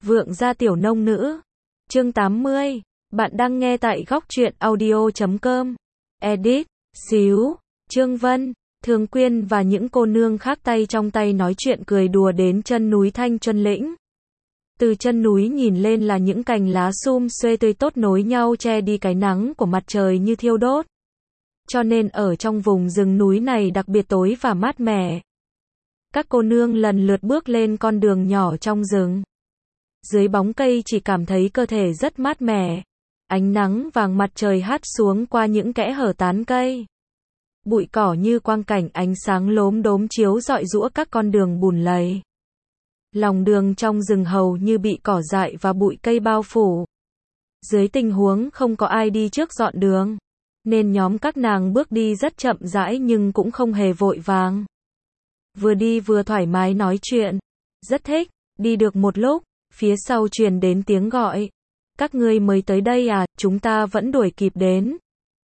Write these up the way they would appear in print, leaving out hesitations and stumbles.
Vượng gia tiểu nông nữ. Chương 80. Bạn đang nghe tại góc truyện audio.com. Edit. Xíu. Trương Vân, Thường Quyên và những cô nương khác tay trong tay nói chuyện cười đùa đến chân núi Thanh Chuân Lĩnh. Từ chân núi nhìn lên là những cành lá sum xuê tươi tốt nối nhau che đi cái nắng của mặt trời như thiêu đốt. Cho nên ở trong vùng rừng núi này đặc biệt tối và mát mẻ. Các cô nương lần lượt bước lên con đường nhỏ trong rừng. Dưới bóng cây chỉ cảm thấy cơ thể rất mát mẻ. Ánh nắng vàng mặt trời hắt xuống qua những kẽ hở tán cây. Bụi cỏ như quang cảnh ánh sáng lốm đốm chiếu rọi rũa các con đường bùn lầy. Lòng đường trong rừng hầu như bị cỏ dại và bụi cây bao phủ. Dưới tình huống không có ai đi trước dọn đường, nên nhóm các nàng bước đi rất chậm rãi nhưng cũng không hề vội vàng. Vừa đi vừa thoải mái nói chuyện. Rất thích. Đi được một lúc, phía sau truyền đến tiếng gọi. Các ngươi mới tới đây à, chúng ta vẫn đuổi kịp đến.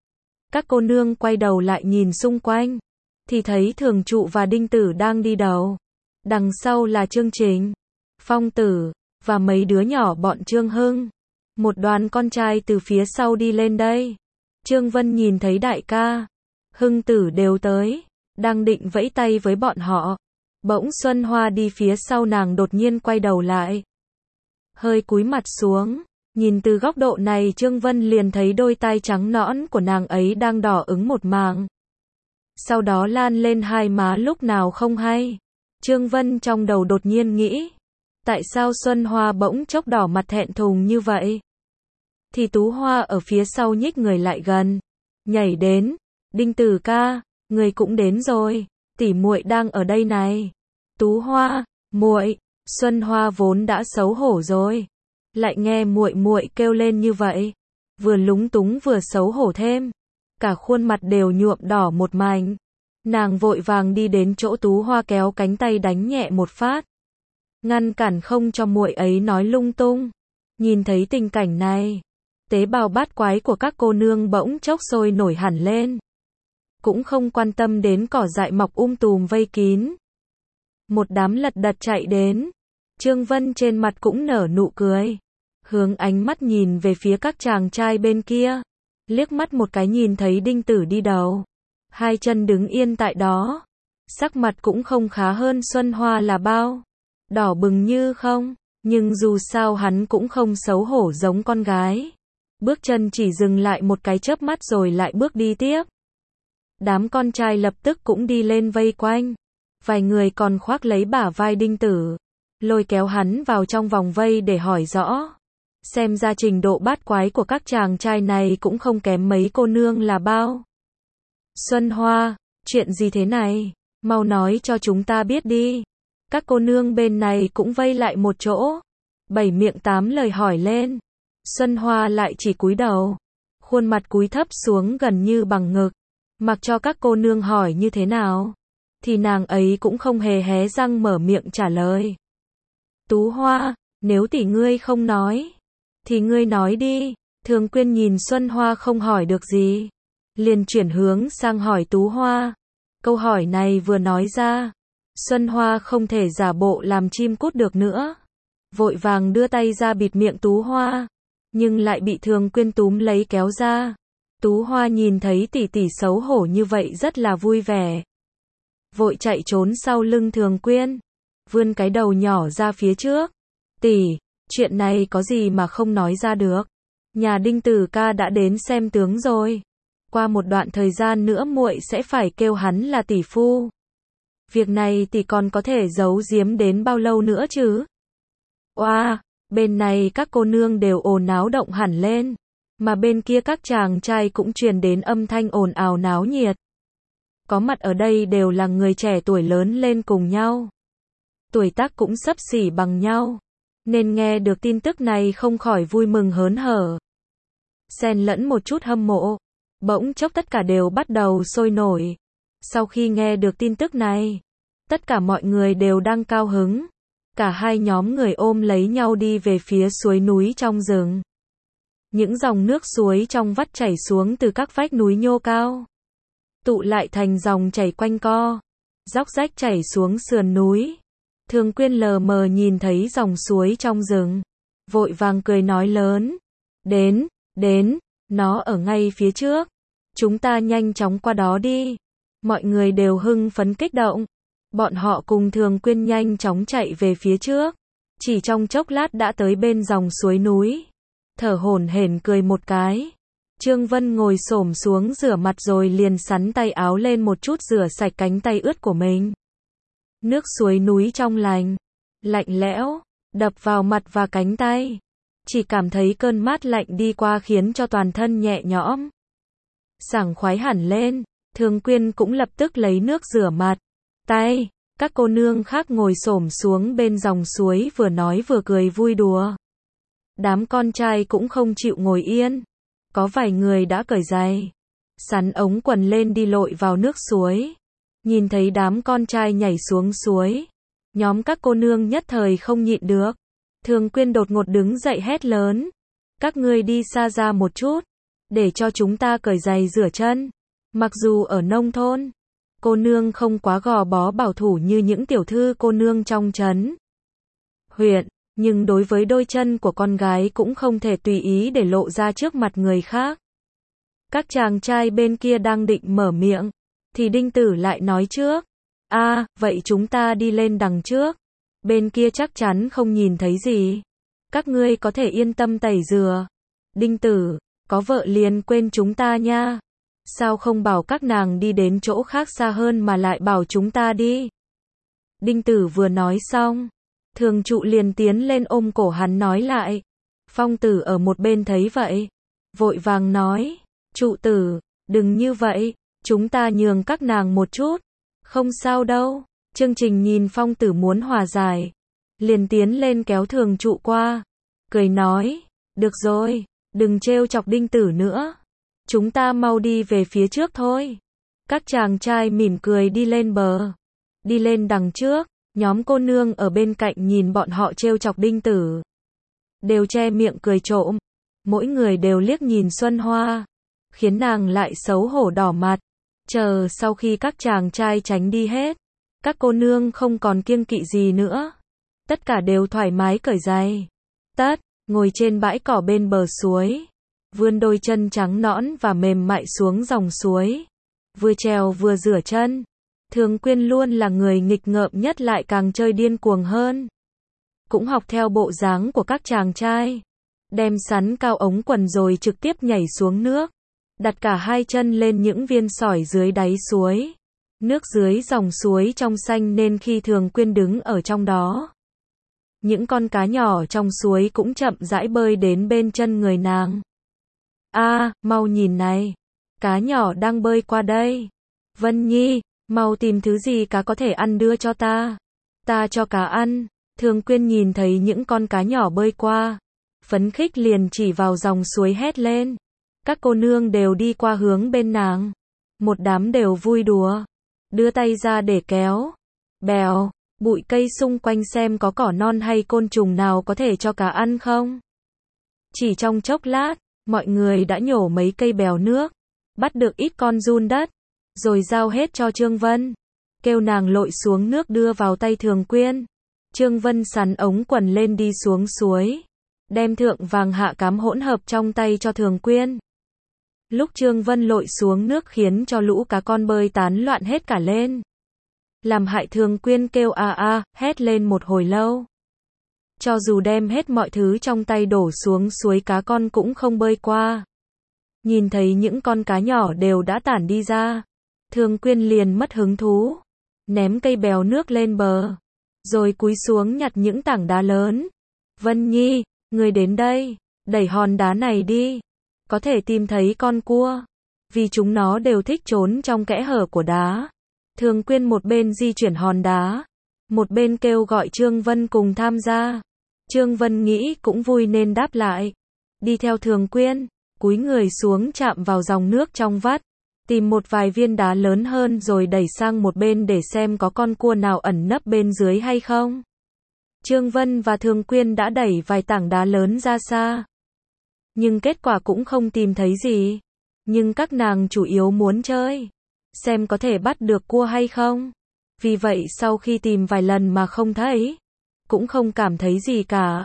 Các cô nương quay đầu lại nhìn xung quanh, thì thấy Thường Trụ và Đinh Tử đang đi đầu. Đằng sau là Chương Trình, Phong Tử, và mấy đứa nhỏ bọn Trương Hưng. Một đoàn con trai từ phía sau đi lên đây. Trương Vân nhìn thấy đại ca, Hưng Tử đều tới, đang định vẫy tay với bọn họ. Bỗng Xuân Hoa đi phía sau nàng đột nhiên quay đầu lại. Hơi cúi mặt xuống, nhìn từ góc độ này Trương Vân liền thấy đôi tai trắng nõn của nàng ấy đang đỏ ửng một mảng. Sau đó lan lên hai má lúc nào không hay. Trương Vân trong đầu đột nhiên nghĩ, tại sao Xuân Hoa bỗng chốc đỏ mặt thẹn thùng như vậy? Thì Tú Hoa ở phía sau nhích người lại gần, nhảy đến, Đinh Tử ca, người cũng đến rồi, tỷ muội đang ở đây này. Tú Hoa, muội. Xuân Hoa vốn đã xấu hổ rồi, lại nghe muội muội kêu lên như vậy, vừa lúng túng vừa xấu hổ thêm, cả khuôn mặt đều nhuộm đỏ một mảnh. Nàng vội vàng đi đến chỗ Tú Hoa kéo cánh tay đánh nhẹ một phát, ngăn cản không cho muội ấy nói lung tung. Nhìn thấy tình cảnh này, tế bào bát quái của các cô nương bỗng chốc sôi nổi hẳn lên, cũng không quan tâm đến cỏ dại mọc tùm vây kín. Một đám lật đật chạy đến. Trương Vân trên mặt cũng nở nụ cười, hướng ánh mắt nhìn về phía các chàng trai bên kia, liếc mắt một cái nhìn thấy Đinh Tử đi đầu, hai chân đứng yên tại đó, sắc mặt cũng không khá hơn Xuân Hoa là bao, đỏ bừng như không, nhưng dù sao hắn cũng không xấu hổ giống con gái. Bước chân chỉ dừng lại một cái chớp mắt rồi lại bước đi tiếp. Đám con trai lập tức cũng đi lên vây quanh, vài người còn khoác lấy bả vai Đinh Tử, lôi kéo hắn vào trong vòng vây để hỏi rõ. Xem ra trình độ bát quái của các chàng trai này cũng không kém mấy cô nương là bao. Xuân Hoa, chuyện gì thế này? Mau nói cho chúng ta biết đi. Các cô nương bên này cũng vây lại một chỗ, bảy miệng tám lời hỏi lên. Xuân Hoa lại chỉ cúi đầu, khuôn mặt cúi thấp xuống gần như bằng ngực, mặc cho các cô nương hỏi như thế nào, thì nàng ấy cũng không hề hé răng mở miệng trả lời. Tú Hoa, nếu tỷ ngươi không nói, thì ngươi nói đi. Thường Quyên nhìn Xuân Hoa không hỏi được gì, liền chuyển hướng sang hỏi Tú Hoa. Câu hỏi này vừa nói ra, Xuân Hoa không thể giả bộ làm chim cút được nữa, vội vàng đưa tay ra bịt miệng Tú Hoa, nhưng lại bị Thường Quyên túm lấy kéo ra. Tú Hoa nhìn thấy tỷ tỷ xấu hổ như vậy rất là vui vẻ, vội chạy trốn sau lưng Thường Quyên, vươn cái đầu nhỏ ra phía trước. Tỷ, chuyện này có gì mà không nói ra được? Nhà Đinh Tử ca đã đến xem tướng rồi. Qua một đoạn thời gian nữa muội sẽ phải kêu hắn là tỷ phu. Việc này tỷ còn có thể giấu giếm đến bao lâu nữa chứ? Oa, bên này các cô nương đều ồn náo động hẳn lên, mà bên kia các chàng trai cũng truyền đến âm thanh ồn ào náo nhiệt. Có mặt ở đây đều là người trẻ tuổi lớn lên cùng nhau, tuổi tác cũng xấp xỉ bằng nhau, nên nghe được tin tức này không khỏi vui mừng hớn hở, xen lẫn một chút hâm mộ. Bỗng chốc tất cả đều bắt đầu sôi nổi. Sau khi nghe được tin tức này, tất cả mọi người đều đang cao hứng. Cả hai nhóm người ôm lấy nhau đi về phía suối núi trong rừng. Những dòng nước suối trong vắt chảy xuống từ các vách núi nhô cao, tụ lại thành dòng chảy quanh co, róc rách chảy xuống sườn núi. Thường Quyên lờ mờ nhìn thấy dòng suối trong rừng, vội vàng cười nói lớn. Đến, nó ở ngay phía trước. Chúng ta nhanh chóng qua đó đi. Mọi người đều hưng phấn kích động. Bọn họ cùng Thường Quyên nhanh chóng chạy về phía trước. Chỉ trong chốc lát đã tới bên dòng suối núi. Thở hổn hển cười một cái. Trương Vân ngồi xổm xuống rửa mặt rồi liền sắn tay áo lên một chút rửa sạch cánh tay ướt của mình. Nước suối núi trong lành, lạnh lẽo, đập vào mặt và cánh tay. Chỉ cảm thấy cơn mát lạnh đi qua khiến cho toàn thân nhẹ nhõm. Sảng khoái hẳn lên, Thường Quyên cũng lập tức lấy nước rửa mặt, tay. Các cô nương khác ngồi xổm xuống bên dòng suối vừa nói vừa cười vui đùa. Đám con trai cũng không chịu ngồi yên. Có vài người đã cởi giày, sắn ống quần lên đi lội vào nước suối. Nhìn thấy đám con trai nhảy xuống suối, nhóm các cô nương nhất thời không nhịn được. Thường Quyên đột ngột đứng dậy hét lớn. Các ngươi đi xa ra một chút, để cho chúng ta cởi giày rửa chân. Mặc dù ở nông thôn, cô nương không quá gò bó bảo thủ như những tiểu thư cô nương trong trấn, huyện, nhưng đối với đôi chân của con gái cũng không thể tùy ý để lộ ra trước mặt người khác. Các chàng trai bên kia đang định mở miệng, thì Đinh Tử lại nói trước. Vậy chúng ta đi lên đằng trước. Bên kia chắc chắn không nhìn thấy gì. Các ngươi có thể yên tâm tẩy rửa. Đinh Tử, có vợ liền quên chúng ta nha. Sao không bảo các nàng đi đến chỗ khác xa hơn mà lại bảo chúng ta đi? Đinh Tử vừa nói xong, Thường trụ liền tiến lên ôm cổ hắn nói lại. Phong Tử ở một bên thấy vậy, vội vàng nói, trụ tử, đừng như vậy, chúng ta nhường các nàng một chút. Không sao đâu. Chương Trình nhìn Phong Tử muốn hòa giải, liền tiến lên kéo Thường trụ qua, cười nói, được rồi, đừng trêu chọc Đinh Tử nữa. Chúng ta mau đi về phía trước thôi. Các chàng trai mỉm cười đi lên bờ. Đi lên đằng trước, nhóm cô nương ở bên cạnh nhìn bọn họ trêu chọc Đinh Tử, đều che miệng cười trộm. Mỗi người đều liếc nhìn Xuân Hoa, khiến nàng lại xấu hổ đỏ mặt. Chờ sau khi các chàng trai tránh đi hết, các cô nương không còn kiêng kỵ gì nữa. Tất cả đều thoải mái cởi giày, tất, ngồi trên bãi cỏ bên bờ suối, vươn đôi chân trắng nõn và mềm mại xuống dòng suối, vừa trèo vừa rửa chân. Thường Quyên luôn là người nghịch ngợm nhất lại càng chơi điên cuồng hơn. Cũng học theo bộ dáng của các chàng trai, đem sắn cao ống quần rồi trực tiếp nhảy xuống nước, đặt cả hai chân lên những viên sỏi dưới đáy suối. Nước dưới dòng suối trong xanh nên khi Thường Quyên đứng ở trong đó, những con cá nhỏ trong suối cũng chậm rãi bơi đến bên chân người nàng. Mau nhìn này, cá nhỏ đang bơi qua đây. Vân Nhi, mau tìm thứ gì cá có thể ăn đưa cho ta. Ta cho cá ăn. Thường Quyên nhìn thấy những con cá nhỏ bơi qua, phấn khích liền chỉ vào dòng suối hét lên. Các cô nương đều đi qua hướng bên nàng, một đám đều vui đùa, đưa tay ra để kéo, bèo, bụi cây xung quanh xem có cỏ non hay côn trùng nào có thể cho cá ăn không. Chỉ trong chốc lát, mọi người đã nhổ mấy cây bèo nước, bắt được ít con giun đất, rồi giao hết cho Trương Vân, kêu nàng lội xuống nước đưa vào tay Thường Quyên. Trương Vân sắn ống quần lên đi xuống suối, đem thượng vàng hạ cám hỗn hợp trong tay cho Thường Quyên. Lúc Trương Vân lội xuống nước khiến cho lũ cá con bơi tán loạn hết cả lên, làm hại Thường Quyên kêu hét lên một hồi lâu. Cho dù đem hết mọi thứ trong tay đổ xuống suối cá con cũng không bơi qua. Nhìn thấy những con cá nhỏ đều đã tản đi ra, Thường Quyên liền mất hứng thú, ném cây bèo nước lên bờ, rồi cúi xuống nhặt những tảng đá lớn. Vân Nhi, người đến đây, đẩy hòn đá này đi, có thể tìm thấy con cua, vì chúng nó đều thích trốn trong kẽ hở của đá. Thường Quyên một bên di chuyển hòn đá, một bên kêu gọi Trương Vân cùng tham gia. Trương Vân nghĩ cũng vui nên đáp lại, đi theo Thường Quyên, cúi người xuống chạm vào dòng nước trong vắt, tìm một vài viên đá lớn hơn rồi đẩy sang một bên để xem có con cua nào ẩn nấp bên dưới hay không. Trương Vân và Thường Quyên đã đẩy vài tảng đá lớn ra xa, nhưng kết quả cũng không tìm thấy gì. Nhưng các nàng chủ yếu muốn chơi, xem có thể bắt được cua hay không. Vì vậy sau khi tìm vài lần mà không thấy, cũng không cảm thấy gì cả,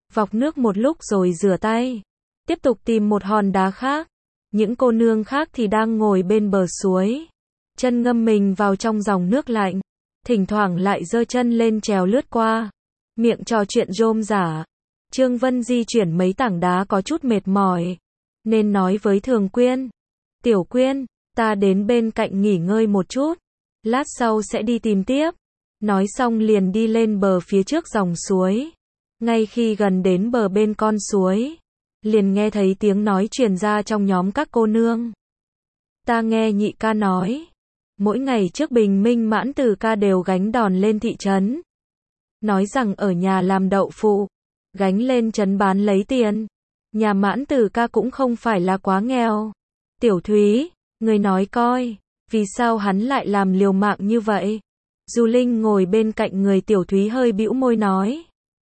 vọc nước một lúc rồi rửa tay, tiếp tục tìm một hòn đá khác. Những cô nương khác thì đang ngồi bên bờ suối, chân ngâm mình vào trong dòng nước lạnh, thỉnh thoảng lại giơ chân lên trèo lướt qua, miệng trò chuyện rôm rả. Trương Vân di chuyển mấy tảng đá có chút mệt mỏi, nên nói với Thường Quyên, Tiểu Quyên, ta đến bên cạnh nghỉ ngơi một chút, lát sau sẽ đi tìm tiếp. Nói xong liền đi lên bờ phía trước dòng suối. Ngay khi gần đến bờ bên con suối, liền nghe thấy tiếng nói truyền ra trong nhóm các cô nương. Ta nghe nhị ca nói, mỗi ngày trước bình minh Mãn Từ ca đều gánh đòn lên thị trấn. Nói rằng ở nhà làm đậu phụ, gánh lên trấn bán lấy tiền. Nhà Mãn Từ ca cũng không phải là quá nghèo. Tiểu Thúy, người nói coi, vì sao hắn lại làm liều mạng như vậy? Du Linh ngồi bên cạnh người Tiểu Thúy hơi bĩu môi nói.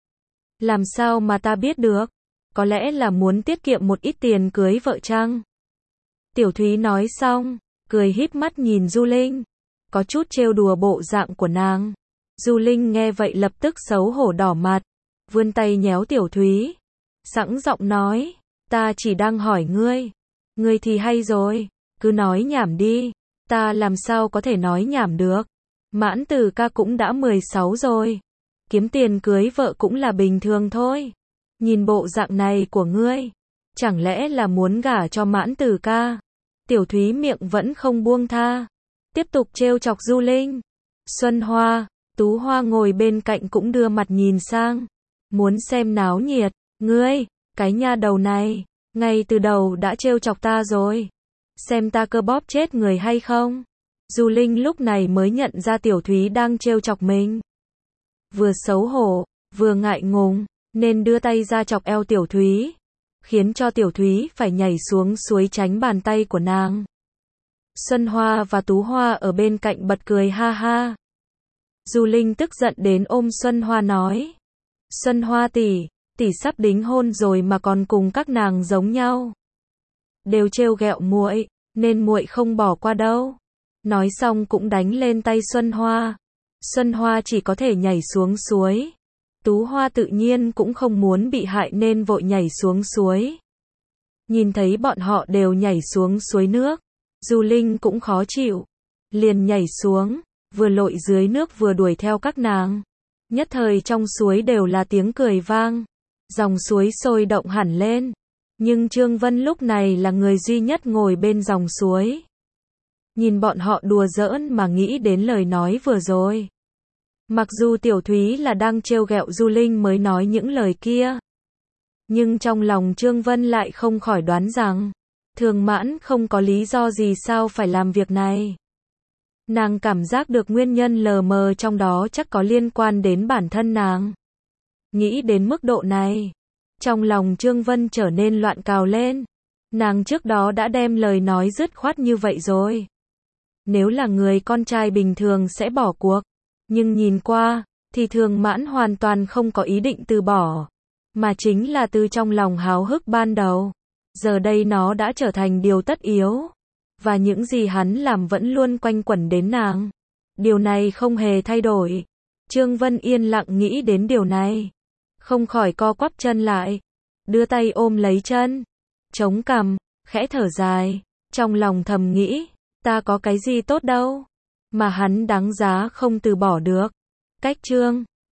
Làm sao mà ta biết được? Có lẽ là muốn tiết kiệm một ít tiền cưới vợ chăng? Tiểu Thúy nói xong, cười híp mắt nhìn Du Linh, có chút trêu đùa bộ dạng của nàng. Du Linh nghe vậy lập tức xấu hổ đỏ mặt, vươn tay nhéo Tiểu Thúy, sẵn giọng nói, ta chỉ đang hỏi ngươi. Ngươi thì hay rồi, cứ nói nhảm đi, ta làm sao có thể nói nhảm được. Mãn Từ ca cũng đã 16 rồi, kiếm tiền cưới vợ cũng là bình thường thôi. Nhìn bộ dạng này của ngươi, chẳng lẽ là muốn gả cho Mãn Từ ca? Tiểu Thúy miệng vẫn không buông tha, tiếp tục trêu chọc Du Linh. Xuân Hoa, Tú Hoa ngồi bên cạnh cũng đưa mặt nhìn sang, muốn xem náo nhiệt. Ngươi, cái nha đầu này, ngay từ đầu đã trêu chọc ta rồi, xem ta cơ bóp chết người hay không? Du Linh lúc này mới nhận ra Tiểu Thúy đang trêu chọc mình. Vừa xấu hổ, vừa ngại ngùng, nên đưa tay ra chọc eo Tiểu Thúy, khiến cho Tiểu Thúy phải nhảy xuống suối tránh bàn tay của nàng. Xuân Hoa và Tú Hoa ở bên cạnh bật cười ha ha. Du Linh tức giận đến ôm Xuân Hoa nói, Xuân Hoa tỷ, tỷ sắp đính hôn rồi mà còn cùng các nàng giống nhau. Đều trêu ghẹo muội, nên muội không bỏ qua đâu. Nói xong cũng đánh lên tay Xuân Hoa. Xuân Hoa chỉ có thể nhảy xuống suối. Tú Hoa tự nhiên cũng không muốn bị hại nên vội nhảy xuống suối. Nhìn thấy bọn họ đều nhảy xuống suối nước, Du Linh cũng khó chịu, liền nhảy xuống, vừa lội dưới nước vừa đuổi theo các nàng. Nhất thời trong suối đều là tiếng cười vang, dòng suối sôi động hẳn lên. Nhưng Trương Vân lúc này là người duy nhất ngồi bên dòng suối. Nhìn bọn họ đùa giỡn mà nghĩ đến lời nói vừa rồi. Mặc dù Tiểu Thúy là đang trêu ghẹo Du Linh mới nói những lời kia, nhưng trong lòng Trương Vân lại không khỏi đoán rằng, Thường Mãn không có lý do gì sao phải làm việc này. Nàng cảm giác được nguyên nhân lờ mờ trong đó chắc có liên quan đến bản thân nàng. Nghĩ đến mức độ này, trong lòng Trương Vân trở nên loạn cào lên. Nàng trước đó đã đem lời nói dứt khoát như vậy rồi. Nếu là người con trai bình thường sẽ bỏ cuộc, nhưng nhìn qua, thì Thường Mãn hoàn toàn không có ý định từ bỏ, mà chính là từ trong lòng háo hức ban đầu. Giờ đây nó đã trở thành điều tất yếu, và những gì hắn làm vẫn luôn quanh quẩn đến nàng. Điều này không hề thay đổi. Trương Vân yên lặng nghĩ đến điều này, không khỏi co quắp chân lại, đưa tay ôm lấy chân, chống cằm, khẽ thở dài, trong lòng thầm nghĩ, ta có cái gì tốt đâu, mà hắn đáng giá không từ bỏ được. Cách chương